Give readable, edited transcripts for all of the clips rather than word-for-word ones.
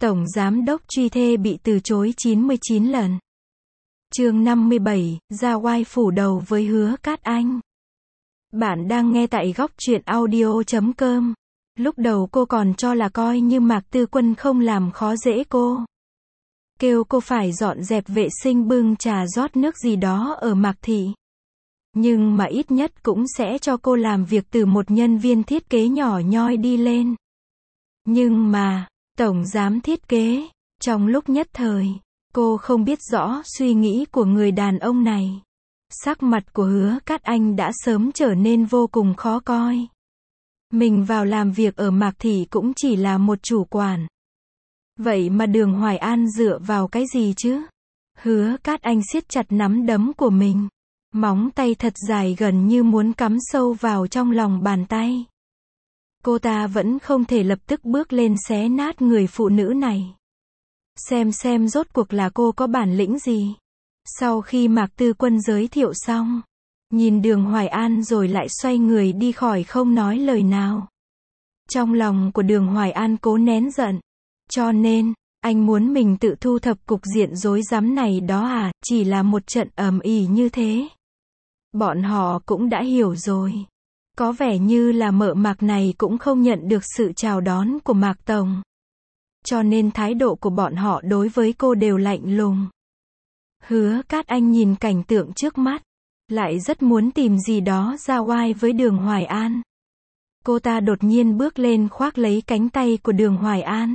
Tổng Giám đốc truy thê bị từ chối 99 lần. Chương 57, ra oai phủ đầu với Hứa Cát Anh. Bạn đang nghe tại góc truyện audio.com. Lúc đầu cô còn cho là coi như Mạc Tư Quân không làm khó dễ cô. Kêu cô phải dọn dẹp vệ sinh bưng trà rót nước gì đó ở Mạc Thị. Nhưng mà ít nhất cũng sẽ cho cô làm việc từ một nhân viên thiết kế nhỏ nhoi đi lên. Nhưng mà, tổng giám thiết kế, trong lúc nhất thời, cô không biết rõ suy nghĩ của người đàn ông này. Sắc mặt của Hứa Cát Anh đã sớm trở nên vô cùng khó coi. Mình vào làm việc ở Mạc Thị cũng chỉ là một chủ quản. Vậy mà Đường Hoài An dựa vào cái gì chứ? Hứa Cát Anh siết chặt nắm đấm của mình. Móng tay thật dài gần như muốn cắm sâu vào trong lòng bàn tay. Cô ta vẫn không thể lập tức bước lên xé nát người phụ nữ này. Xem rốt cuộc là cô có bản lĩnh gì. Sau khi Mạc Tư Quân giới thiệu xong, nhìn Đường Hoài An rồi lại xoay người đi khỏi không nói lời nào. Trong lòng của Đường Hoài An cố nén giận. Cho nên, anh muốn mình tự thu thập cục diện rối rắm này đó à, chỉ là một trận ầm ĩ như thế. Bọn họ cũng đã hiểu rồi. Có vẻ như là mợ Mạc này cũng không nhận được sự chào đón của Mạc Tổng. Cho nên thái độ của bọn họ đối với cô đều lạnh lùng. Hứa Cát Anh nhìn cảnh tượng trước mắt, lại rất muốn tìm gì đó ra oai với Đường Hoài An. Cô ta đột nhiên bước lên khoác lấy cánh tay của Đường Hoài An.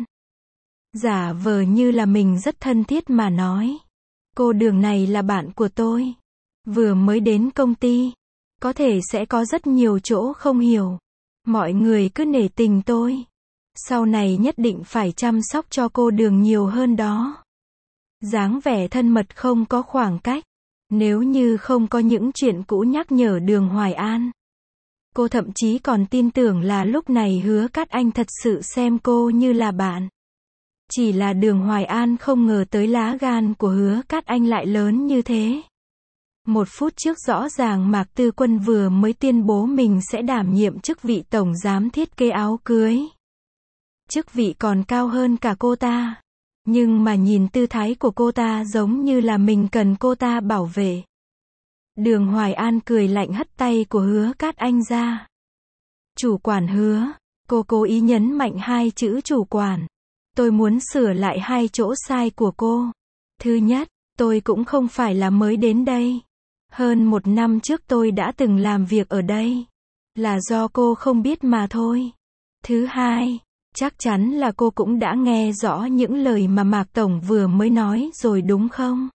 Giả vờ như là mình rất thân thiết mà nói. Cô Đường này là bạn của tôi. Vừa mới đến công ty. Có thể sẽ có rất nhiều chỗ không hiểu. Mọi người cứ nể tình tôi. Sau này nhất định phải chăm sóc cho cô Đường nhiều hơn đó. Dáng vẻ thân mật không có khoảng cách. Nếu như không có những chuyện cũ nhắc nhở Đường Hoài An. Cô thậm chí còn tin tưởng là lúc này Hứa Cát Anh thật sự xem cô như là bạn. Chỉ là Đường Hoài An không ngờ tới lá gan của Hứa Cát Anh lại lớn như thế. Một phút trước rõ ràng Mạc Tư Quân vừa mới tuyên bố mình sẽ đảm nhiệm chức vị tổng giám thiết kế áo cưới. Chức vị còn cao hơn cả cô ta. Nhưng mà nhìn tư thái của cô ta giống như là mình cần cô ta bảo vệ. Đường Hoài An cười lạnh hất tay của Hứa Cát Anh ra. Chủ quản Hứa, cô cố ý nhấn mạnh hai chữ chủ quản. Tôi muốn sửa lại hai chỗ sai của cô. Thứ nhất, tôi cũng không phải là mới đến đây. Hơn 1 năm trước tôi đã từng làm việc ở đây. Là do cô không biết mà thôi. Thứ hai, chắc chắn là cô cũng đã nghe rõ những lời mà Mạc Tổng vừa mới nói rồi đúng không?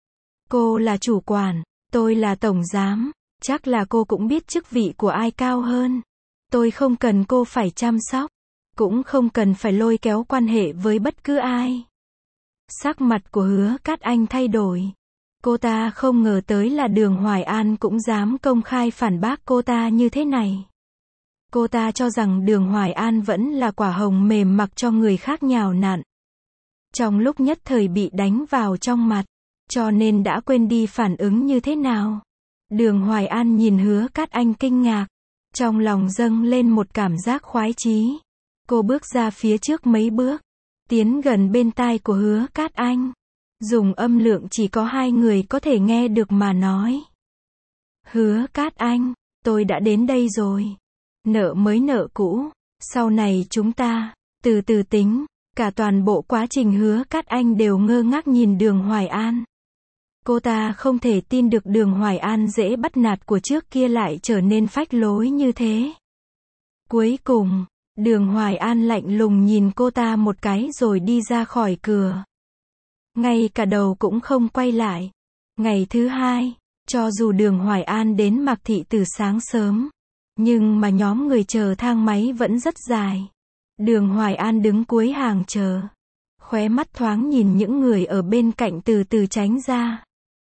Cô là chủ quản, tôi là tổng giám. Chắc là cô cũng biết chức vị của ai cao hơn. Tôi không cần cô phải chăm sóc. Cũng không cần phải lôi kéo quan hệ với bất cứ ai. Sắc mặt của Hứa Cát Anh thay đổi. Cô ta không ngờ tới là Đường Hoài An cũng dám công khai phản bác cô ta như thế này. Cô ta cho rằng Đường Hoài An vẫn là quả hồng mềm mặc cho người khác nhào nặn. Trong lúc nhất thời bị đánh vào trong mặt, cho nên đã quên đi phản ứng như thế nào. Đường Hoài An nhìn Hứa Cát Anh kinh ngạc. Trong lòng dâng lên một cảm giác khoái chí. Cô bước ra phía trước mấy bước, tiến gần bên tai của Hứa Cát Anh. Dùng âm lượng chỉ có 2 người có thể nghe được mà nói. Hứa Cát Anh, tôi đã đến đây rồi. Nợ mới nợ cũ, sau này chúng ta, từ từ tính. Cả toàn bộ quá trình Hứa Cát Anh đều ngơ ngác nhìn Đường Hoài An. Cô ta không thể tin được Đường Hoài An dễ bắt nạt của trước kia lại trở nên phách lối như thế. Cuối cùng, Đường Hoài An lạnh lùng nhìn cô ta một cái rồi đi ra khỏi cửa. Ngay cả đầu cũng không quay lại. Ngày thứ hai, cho dù Đường Hoài An đến Mạc Thị từ sáng sớm, nhưng mà nhóm người chờ thang máy vẫn rất dài. Đường Hoài An đứng cuối hàng chờ. Khóe mắt thoáng nhìn những người ở bên cạnh từ từ tránh ra.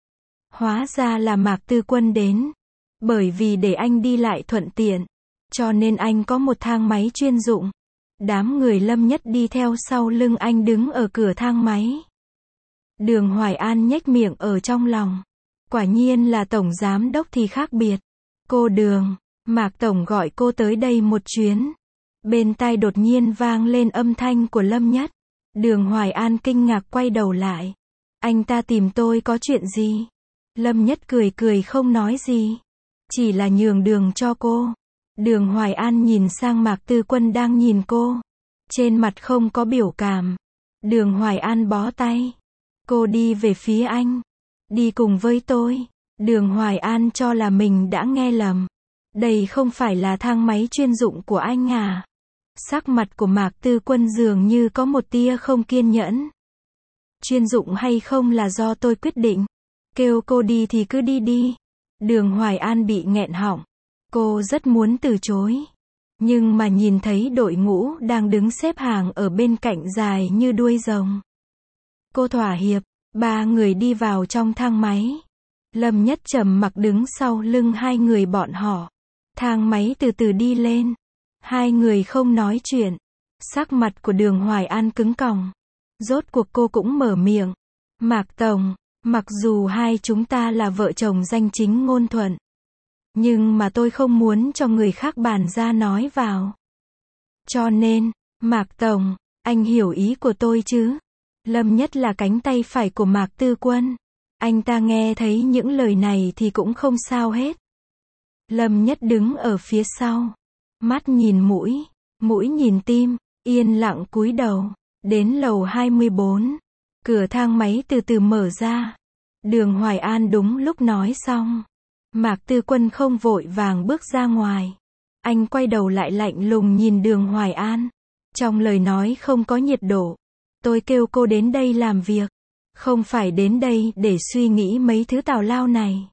Hóa ra là Mạc Tư Quân đến. Bởi vì để anh đi lại thuận tiện, cho nên anh có một thang máy chuyên dụng. Đám người Lâm Nhất đi theo sau lưng anh đứng ở cửa thang máy. Đường Hoài An nhếch miệng ở trong lòng. Quả nhiên là tổng giám đốc thì khác biệt. Cô Đường, Mạc Tổng gọi cô tới đây một chuyến. Bên tai đột nhiên vang lên âm thanh của Lâm Nhất. Đường Hoài An kinh ngạc quay đầu lại. Anh ta tìm tôi có chuyện gì? Lâm Nhất cười cười không nói gì. Chỉ là nhường đường cho cô. Đường Hoài An nhìn sang Mạc Tư Quân đang nhìn cô. Trên mặt không có biểu cảm. Đường Hoài An bó tay. Cô đi về phía anh. Đi cùng với tôi. Đường Hoài An cho là mình đã nghe lầm. Đây không phải là thang máy chuyên dụng của anh à? Sắc mặt của Mạc Tư Quân dường như có một tia không kiên nhẫn. Chuyên dụng hay không là do tôi quyết định. Kêu cô đi thì cứ đi đi. Đường Hoài An bị nghẹn họng. Cô rất muốn từ chối. Nhưng mà nhìn thấy đội ngũ đang đứng xếp hàng ở bên cạnh dài như đuôi rồng. Cô thỏa hiệp. 3 người đi vào trong thang máy. Lâm Nhất trầm mặc đứng sau lưng hai người bọn họ. Thang máy từ từ đi lên. Hai người không nói chuyện. Sắc mặt của Đường Hoài An cứng còng. Rốt cuộc cô cũng mở miệng. Mạc Tổng, mặc dù hai chúng ta là vợ chồng danh chính ngôn thuận. Nhưng mà tôi không muốn cho người khác bàn ra nói vào. Cho nên, Mạc Tổng, anh hiểu ý của tôi chứ? Lâm Nhất là cánh tay phải của Mạc Tư Quân. Anh ta nghe thấy những lời này thì cũng không sao hết. Lâm Nhất đứng ở phía sau. Mắt nhìn mũi, mũi nhìn tim, yên lặng cúi đầu. Đến lầu 24. Cửa thang máy từ từ mở ra. Đường Hoài An đúng lúc nói xong. Mạc Tư Quân không vội vàng bước ra ngoài. Anh quay đầu lại lạnh lùng nhìn Đường Hoài An. Trong lời nói không có nhiệt độ. Tôi kêu cô đến đây làm việc. Không phải đến đây để suy nghĩ mấy thứ tào lao này.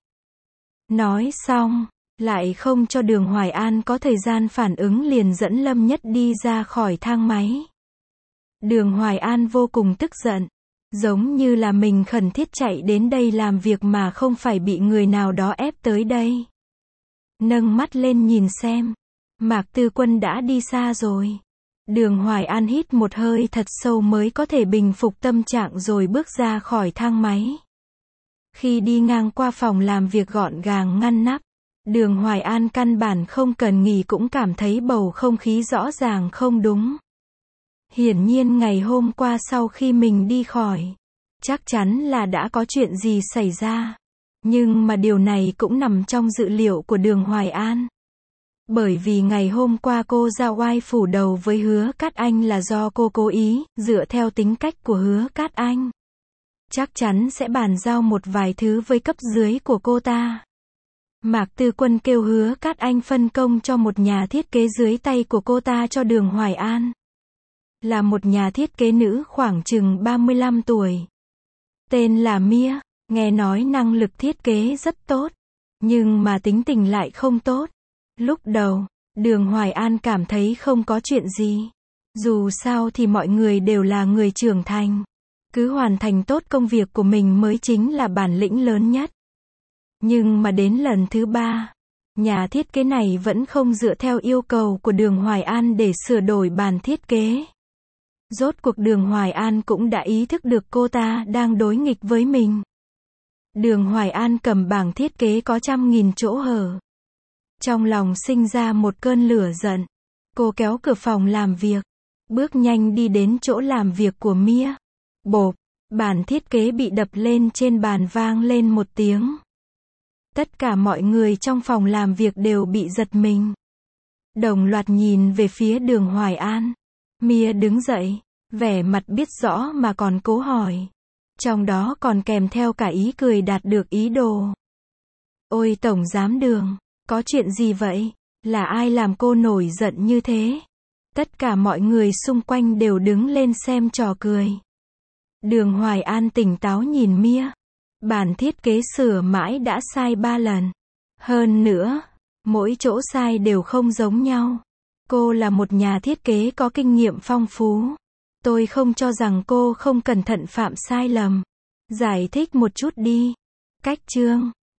Nói xong, lại không cho Đường Hoài An có thời gian phản ứng liền dẫn Lâm Nhất đi ra khỏi thang máy. Đường Hoài An vô cùng tức giận. Giống như là mình khẩn thiết chạy đến đây làm việc mà không phải bị người nào đó ép tới đây. Nâng mắt lên nhìn xem. Mạc Tư Quân đã đi xa rồi. Đường Hoài An hít một hơi thật sâu mới có thể bình phục tâm trạng rồi bước ra khỏi thang máy. Khi đi ngang qua phòng làm việc gọn gàng ngăn nắp, Đường Hoài An căn bản không cần nghỉ cũng cảm thấy bầu không khí rõ ràng không đúng. Hiển nhiên ngày hôm qua sau khi mình đi khỏi, chắc chắn là đã có chuyện gì xảy ra. Nhưng mà điều này cũng nằm trong dự liệu của Đường Hoài An. Bởi vì ngày hôm qua cô ra oai phủ đầu với Hứa Cát Anh là do cô cố ý, dựa theo tính cách của Hứa Cát Anh. Chắc chắn sẽ bàn giao một vài thứ với cấp dưới của cô ta. Mạc Tư Quân kêu Hứa Cát Anh phân công cho một nhà thiết kế dưới tay của cô ta cho Đường Hoài An. Là một nhà thiết kế nữ khoảng chừng 35 tuổi. Tên là Mia, nghe nói năng lực thiết kế rất tốt. Nhưng mà tính tình lại không tốt. Lúc đầu, Đường Hoài An cảm thấy không có chuyện gì. Dù sao thì mọi người đều là người trưởng thành. Cứ hoàn thành tốt công việc của mình mới chính là bản lĩnh lớn nhất. Nhưng mà đến lần thứ 3, nhà thiết kế này vẫn không dựa theo yêu cầu của Đường Hoài An để sửa đổi bản thiết kế. Rốt cuộc Đường Hoài An cũng đã ý thức được cô ta đang đối nghịch với mình. Đường Hoài An cầm bảng thiết kế có 100.000 chỗ hở. Trong lòng sinh ra một cơn lửa giận. Cô kéo cửa phòng làm việc. Bước nhanh đi đến chỗ làm việc của Mia. Bộp, bản thiết kế bị đập lên trên bàn vang lên một tiếng. Tất cả mọi người trong phòng làm việc đều bị giật mình. Đồng loạt nhìn về phía Đường Hoài An. Mia đứng dậy, vẻ mặt biết rõ mà còn cố hỏi. Trong đó còn kèm theo cả ý cười đạt được ý đồ. Ôi Tổng Giám Đường, có chuyện gì vậy? Là ai làm cô nổi giận như thế? Tất cả mọi người xung quanh đều đứng lên xem trò cười. Đường Hoài An tỉnh táo nhìn Mia. Bản thiết kế sửa mãi đã sai 3 lần. Hơn nữa, mỗi chỗ sai đều không giống nhau. Cô là một nhà thiết kế có kinh nghiệm phong phú. Tôi không cho rằng cô không cẩn thận phạm sai lầm. Giải thích một chút đi. Cách chương